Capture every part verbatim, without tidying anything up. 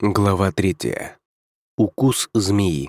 Глава третья. Укус змеи.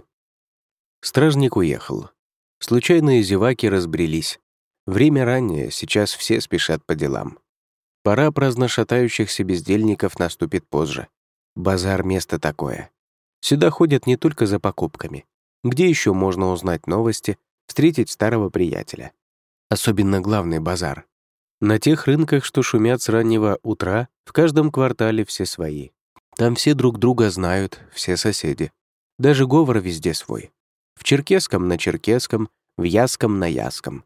Стражник уехал. Случайные зеваки разбрелись. Время раннее, сейчас все спешат по делам. Пора праздно шатающихся бездельников наступит позже. Базар — место такое. Сюда ходят не только за покупками. Где еще можно узнать новости, встретить старого приятеля? Особенно главный базар. На тех рынках, что шумят с раннего утра, в каждом квартале все свои. Там все друг друга знают, все соседи. Даже говор везде свой. В черкесском на черкесском, в яском на яском.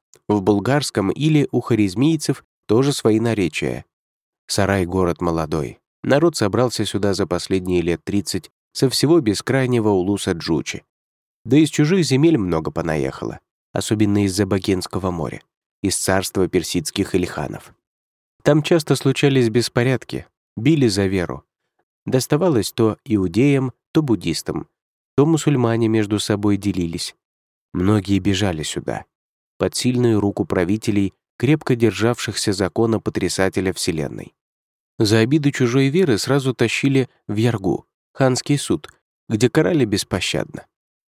В булгарском или у хорезмийцев тоже свои наречия. Сарай — город молодой. Народ собрался сюда за последние лет тридцать со всего бескрайнего улуса Джучи. Да из чужих земель много понаехало, особенно из-за Богенского моря, из царства персидских ильханов. Там часто случались беспорядки, били за веру. Доставалось то иудеям, то буддистам, то мусульмане между собой делились. Многие бежали сюда, под сильную руку правителей, крепко державшихся закона потрясателя Вселенной. За обиды чужой веры сразу тащили в Яргу, ханский суд, где карали беспощадно.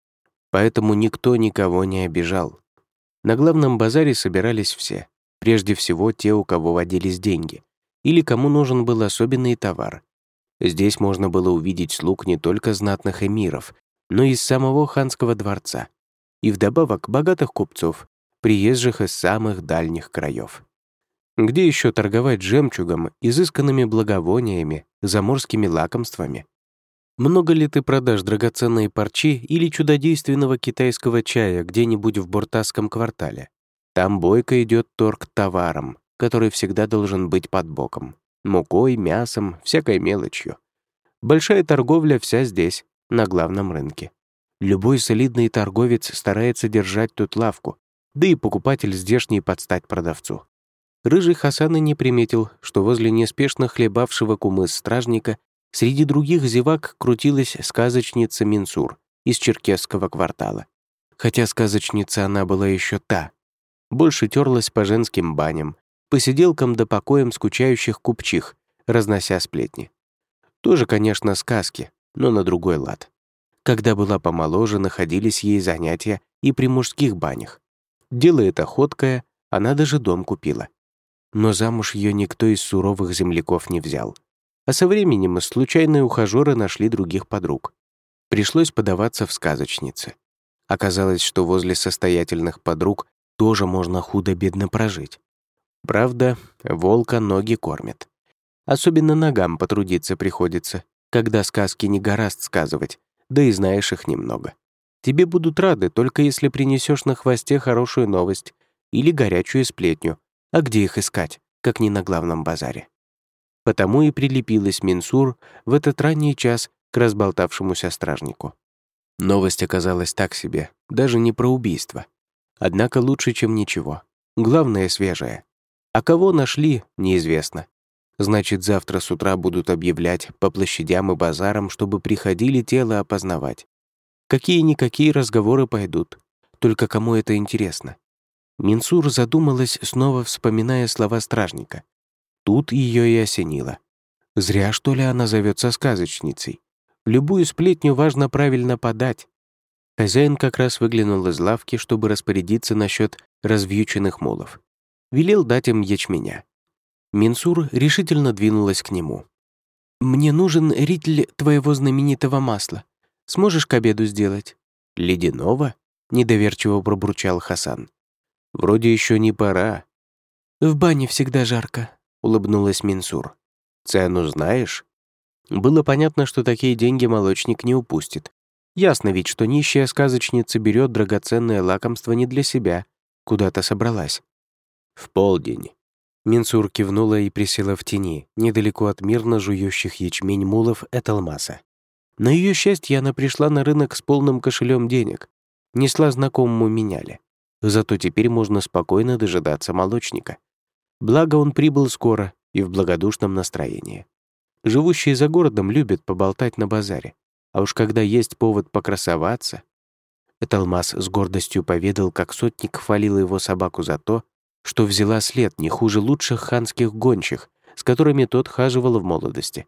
Поэтому никто никого не обижал. На главном базаре собирались все, прежде всего те, у кого водились деньги, или кому нужен был особенный товар. Здесь можно было увидеть слуг не только знатных эмиров, но и из самого ханского дворца, и вдобавок богатых купцов, приезжих из самых дальних краев. Где еще торговать жемчугом, изысканными благовониями, заморскими лакомствами? Много ли ты продашь драгоценные парчи или чудодейственного китайского чая где-нибудь в Буртасском квартале? Там бойко идет торг товаром, который всегда должен быть под боком. Мукой, мясом, всякой мелочью. Большая торговля вся здесь, на главном рынке. Любой солидный торговец старается держать тут лавку, да и покупатель здешний под стать продавцу. Рыжий Хасан и не приметил, что возле неспешно хлебавшего кумыс стражника среди других зевак крутилась сказочница Минсур из черкесского квартала. Хотя сказочница она была еще та. Больше терлась по женским баням, посиделкам да покоям скучающих купчих, разнося сплетни. Тоже, конечно, сказки, но на другой лад. Когда была помоложе, находились ей занятия и при мужских банях. Дело это ходкое, она даже дом купила. Но замуж ее никто из суровых земляков не взял. А со временем случайные ухажеры нашли других подруг. Пришлось подаваться в сказочницы. Оказалось, что возле состоятельных подруг тоже можно худо-бедно прожить. Правда, волка ноги кормят. Особенно ногам потрудиться приходится, когда сказки не гораст сказывать, да и знаешь их немного. Тебе будут рады, только если принесешь на хвосте хорошую новость или горячую сплетню, а где их искать, как не на главном базаре. Потому и прилепилась Минсур в этот ранний час к разболтавшемуся стражнику. Новость оказалась так себе, даже не про убийство. Однако лучше, чем ничего. Главное, свежее. А кого нашли, неизвестно. Значит, завтра с утра будут объявлять по площадям и базарам, чтобы приходили тело опознавать. Какие-никакие разговоры пойдут. Только кому это интересно? Минсур задумалась, снова вспоминая слова стражника. Тут ее и осенило. Зря, что ли, она зовется сказочницей. Любую сплетню важно правильно подать. Хозяин как раз выглянул из лавки, чтобы распорядиться насчет развьюченных мулов. Велел дать им ячменя. Минсур решительно двинулась к нему. «Мне нужен ритель твоего знаменитого масла. Сможешь к обеду сделать?» «Ледяного?» — недоверчиво пробурчал Хасан. «Вроде еще не пора». «В бане всегда жарко», — улыбнулась Минсур. «Цену знаешь?» Было понятно, что такие деньги молочник не упустит. Ясно ведь, что нищая сказочница берет драгоценное лакомство не для себя, куда-то собралась. «В полдень». Минсур кивнула и присела в тени, недалеко от мирно жующих ячмень мулов Эталмаса. На ее счастье она пришла на рынок с полным кошелем денег. Несла знакомому меняли. Зато теперь можно спокойно дожидаться молочника. Благо он прибыл скоро и в благодушном настроении. Живущие за городом любят поболтать на базаре. А уж когда есть повод покрасоваться... Эталмас с гордостью поведал, как сотник хвалил его собаку за то, что взяла след не хуже лучших ханских гончих, с которыми тот хаживал в молодости.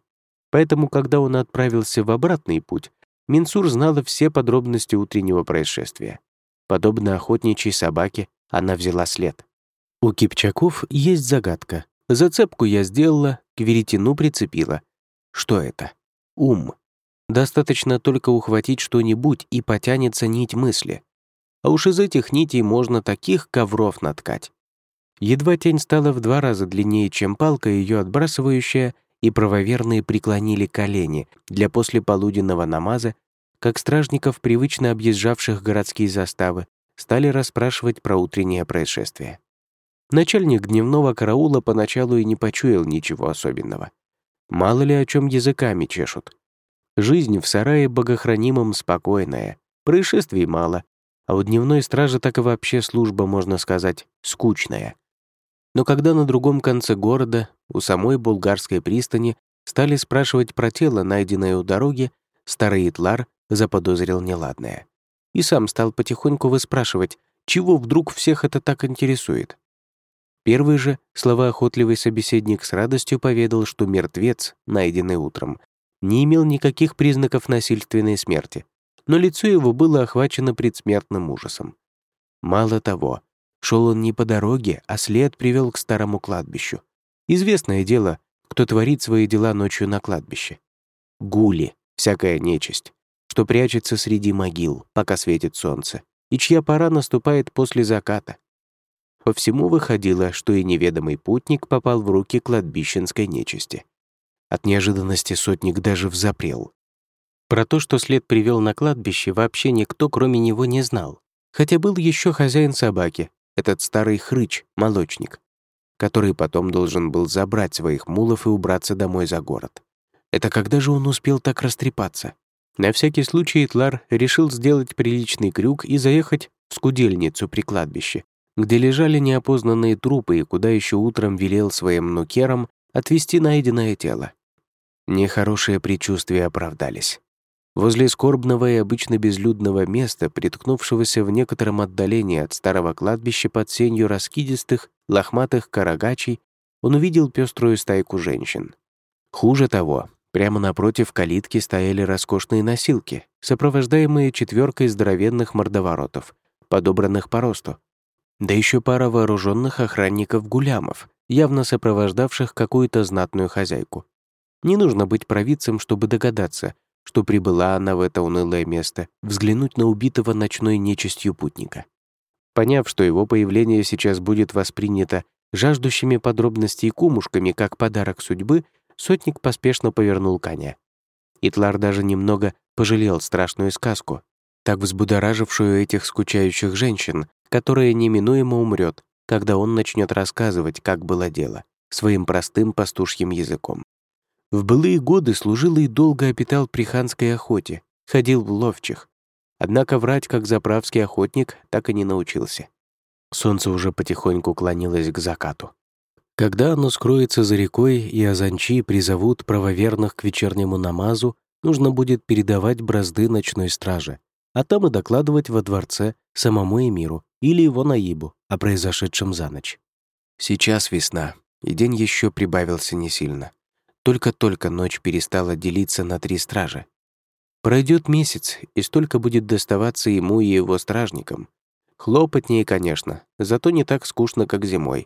Поэтому, когда он отправился в обратный путь, Минсур знала все подробности утреннего происшествия. Подобно охотничьей собаке, она взяла след. У Кипчаков есть загадка. Зацепку я сделала, к веретену прицепила. Что это? Ум. Достаточно только ухватить что-нибудь, и потянется нить мысли. А уж из этих нитей можно таких ковров наткать. Едва тень стала в два раза длиннее, чем палка, ее отбрасывающая, и правоверные преклонили колени для послеполуденного намаза, как стражников, привычно объезжавших городские заставы, стали расспрашивать про утреннее происшествие. Начальник дневного караула поначалу и не почуял ничего особенного. Мало ли о чем языками чешут. Жизнь в сарае богохранимом спокойная, происшествий мало, а у дневной стражи так и вообще служба, можно сказать, скучная. Но когда на другом конце города, у самой Булгарской пристани, стали спрашивать про тело, найденное у дороги, старый Итлар заподозрил неладное. И сам стал потихоньку выспрашивать, чего вдруг всех это так интересует. Первый же словоохотливый собеседник с радостью поведал, что мертвец, найденный утром, не имел никаких признаков насильственной смерти, но лицо его было охвачено предсмертным ужасом. Мало того, шел он не по дороге, а след привел к старому кладбищу. Известное дело, кто творит свои дела ночью на кладбище. Гули, всякая нечисть, что прячется среди могил, пока светит солнце, и чья пора наступает после заката. По всему выходило, что и неведомый путник попал в руки кладбищенской нечисти. От неожиданности сотник даже взапрел. Про то, что след привел на кладбище, вообще никто, кроме него, не знал. Хотя был еще хозяин собаки, этот старый хрыч, молочник, который потом должен был забрать своих мулов и убраться домой за город. Это когда же он успел так растрепаться? На всякий случай Итлар решил сделать приличный крюк и заехать в скудельницу при кладбище, где лежали неопознанные трупы и куда еще утром велел своим нукерам отвезти найденное тело. Нехорошие предчувствия оправдались. Возле скорбного и обычно безлюдного места, приткнувшегося в некотором отдалении от старого кладбища под сенью раскидистых, лохматых карагачей, он увидел пеструю стайку женщин. Хуже того, прямо напротив калитки стояли роскошные носилки, сопровождаемые четверкой здоровенных мордоворотов, подобранных по росту. Да еще пара вооруженных охранников-гулямов, явно сопровождавших какую-то знатную хозяйку. Не нужно быть провидцем, чтобы догадаться, что прибыла она в это унылое место, взглянуть на убитого ночной нечистью путника. Поняв, что его появление сейчас будет воспринято жаждущими подробностей кумушками как подарок судьбы, сотник поспешно повернул коня. Итлар даже немного пожалел страшную сказку, так взбудоражившую этих скучающих женщин, которая неминуемо умрет, когда он начнет рассказывать, как было дело, своим простым пастушьим языком. В былые годы служил и долго обитал при ханской охоте, ходил в ловчих. Однако врать, как заправский охотник, так и не научился. Солнце уже потихоньку клонилось к закату. Когда оно скроется за рекой и азанчи призовут правоверных к вечернему намазу, нужно будет передавать бразды ночной страже, а там и докладывать во дворце самому эмиру или его наибу о произошедшем за ночь. Сейчас весна, и день еще прибавился не сильно. Только-только ночь перестала делиться на три стражи. Пройдет месяц, и столько будет доставаться ему и его стражникам. Хлопотнее, конечно, зато не так скучно, как зимой.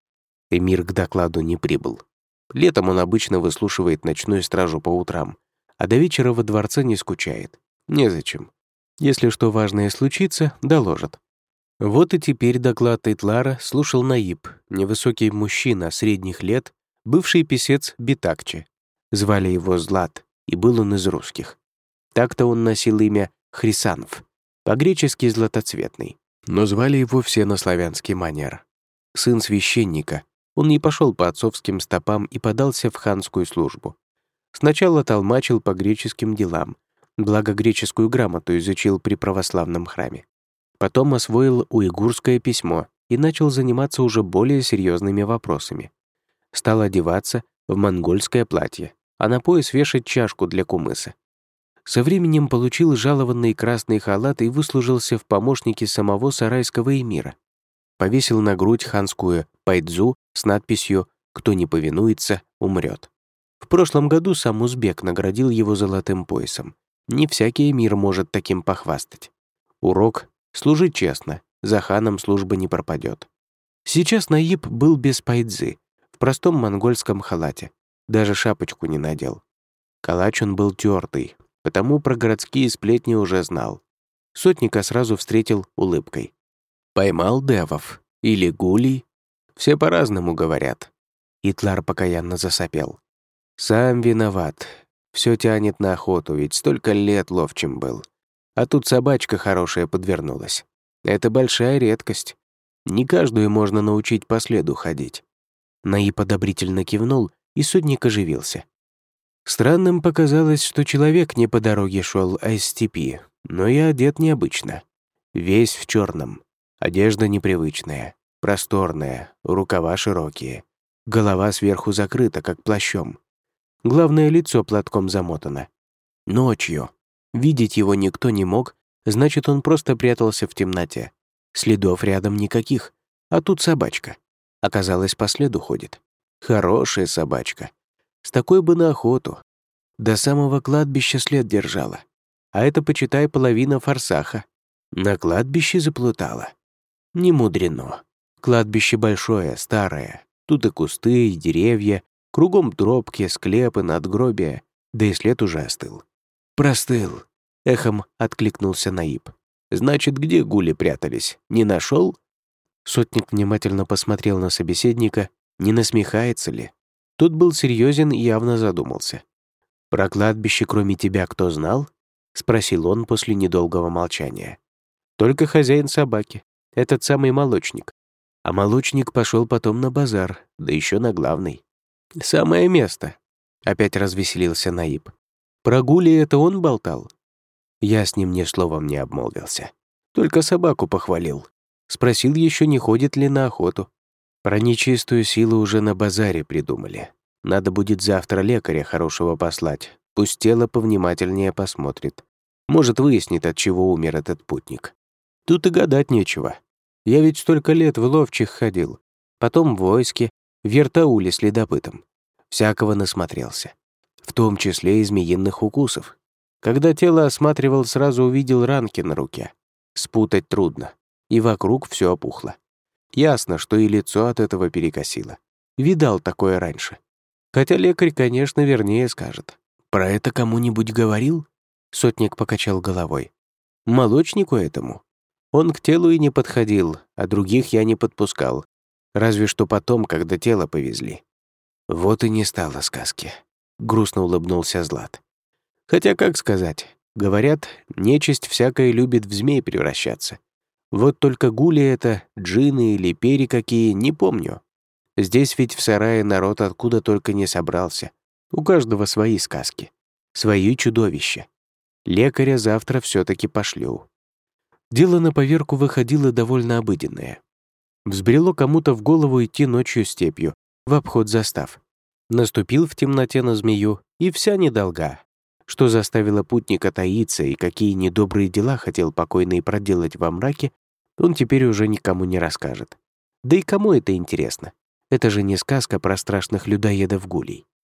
Эмир к докладу не прибыл. Летом он обычно выслушивает ночную стражу по утрам, а до вечера во дворце не скучает. Незачем. Если что важное случится, доложат. Вот и теперь доклад Итлара слушал Наиб, невысокий мужчина средних лет, бывший писец Битакче. Звали его Злат, и был он из русских. Так-то он носил имя Хрисанов, по-гречески «златоцветный», но звали его все на славянский манер. Сын священника, он не пошел по отцовским стопам и подался в ханскую службу. Сначала толмачил по греческим делам, благо греческую грамоту изучил при православном храме. Потом освоил уйгурское письмо и начал заниматься уже более серьезными вопросами. Стал одеваться в монгольское платье, а на пояс вешать чашку для кумыса. Со временем получил жалованный красный халат и выслужился в помощнике самого сарайского эмира. Повесил на грудь ханскую пайдзу с надписью «Кто не повинуется, умрет». В прошлом году сам узбек наградил его золотым поясом. Не всякий эмир может таким похвастать. Урок — служить честно, за ханом служба не пропадет. Сейчас Наиб был без пайдзы, в простом монгольском халате, даже шапочку не надел. Калач он был тёртый, потому про городские сплетни уже знал. Сотника сразу встретил улыбкой. Поймал девов или гулей? Все по-разному говорят. Итлар покаянно засопел. Сам виноват. Все тянет на охоту, ведь столько лет ловчим был. А тут собачка хорошая подвернулась. Это большая редкость. Не каждую можно научить по следу ходить. Наиб одобрительно кивнул, и сотник оживился. Странным показалось, что человек не по дороге шел, а из степи, но и одет необычно. Весь в черном. Одежда непривычная, просторная, рукава широкие. Голова сверху закрыта, как плащом. Главное, лицо платком замотано. Ночью. Видеть его никто не мог, значит, он просто прятался в темноте. Следов рядом никаких, а тут собачка. Оказалось, по следу ходит. Хорошая собачка. С такой бы на охоту. До самого кладбища след держала. А это, почитай, половина форсаха. На кладбище заплутала. Не мудрено. Кладбище большое, старое. Тут и кусты, и деревья, кругом тропки, склепы, надгробия, да и след уже остыл. «Простыл», — эхом откликнулся Наиб. «Значит, где гули прятались? Не нашел?» Сотник внимательно посмотрел на собеседника, не насмехается ли. Тот был серьезен и явно задумался. «Про кладбище кроме тебя кто знал?» — спросил он после недолгого молчания. «Только хозяин собаки, этот самый молочник. А молочник пошел потом на базар, да еще на главный. Самое место», — опять развеселился Наиб. «Про гули это он болтал?» Я с ним ни словом не обмолвился. Только собаку похвалил. Спросил еще, не ходит ли на охоту. Про нечистую силу уже на базаре придумали. Надо будет завтра лекаря хорошего послать. Пусть тело повнимательнее посмотрит. Может, выяснит, от чего умер этот путник. Тут и гадать нечего. Я ведь столько лет в ловчих ходил. Потом в войске, в Ертауле следопытом. Всякого насмотрелся. В том числе и змеиных укусов. Когда тело осматривал, сразу увидел ранки на руке. Спутать трудно. И вокруг все опухло. Ясно, что и лицо от этого перекосило. Видал такое раньше. Хотя лекарь, конечно, вернее скажет. «Про это кому-нибудь говорил?» Сотник покачал головой. «Молочнику этому? Он к телу и не подходил, а других я не подпускал. Разве что потом, когда тело повезли». Вот и не стало сказки. Грустно улыбнулся Злат. Хотя, как сказать, говорят, нечисть всякая любит в змей превращаться. Вот только гули это, джинны или пери какие, не помню. Здесь ведь в сарае народ откуда только не собрался. У каждого свои сказки, свои чудовища. Лекаря завтра все-таки пошлю. Дело на поверку выходило довольно обыденное. Взбрело кому-то в голову идти ночью степью, в обход застав. Наступил в темноте на змею, и вся недолга. Что заставило путника таиться и какие недобрые дела хотел покойный проделать во мраке, он теперь уже никому не расскажет. Да и кому это интересно? Это же не сказка про страшных людоедов-гулей.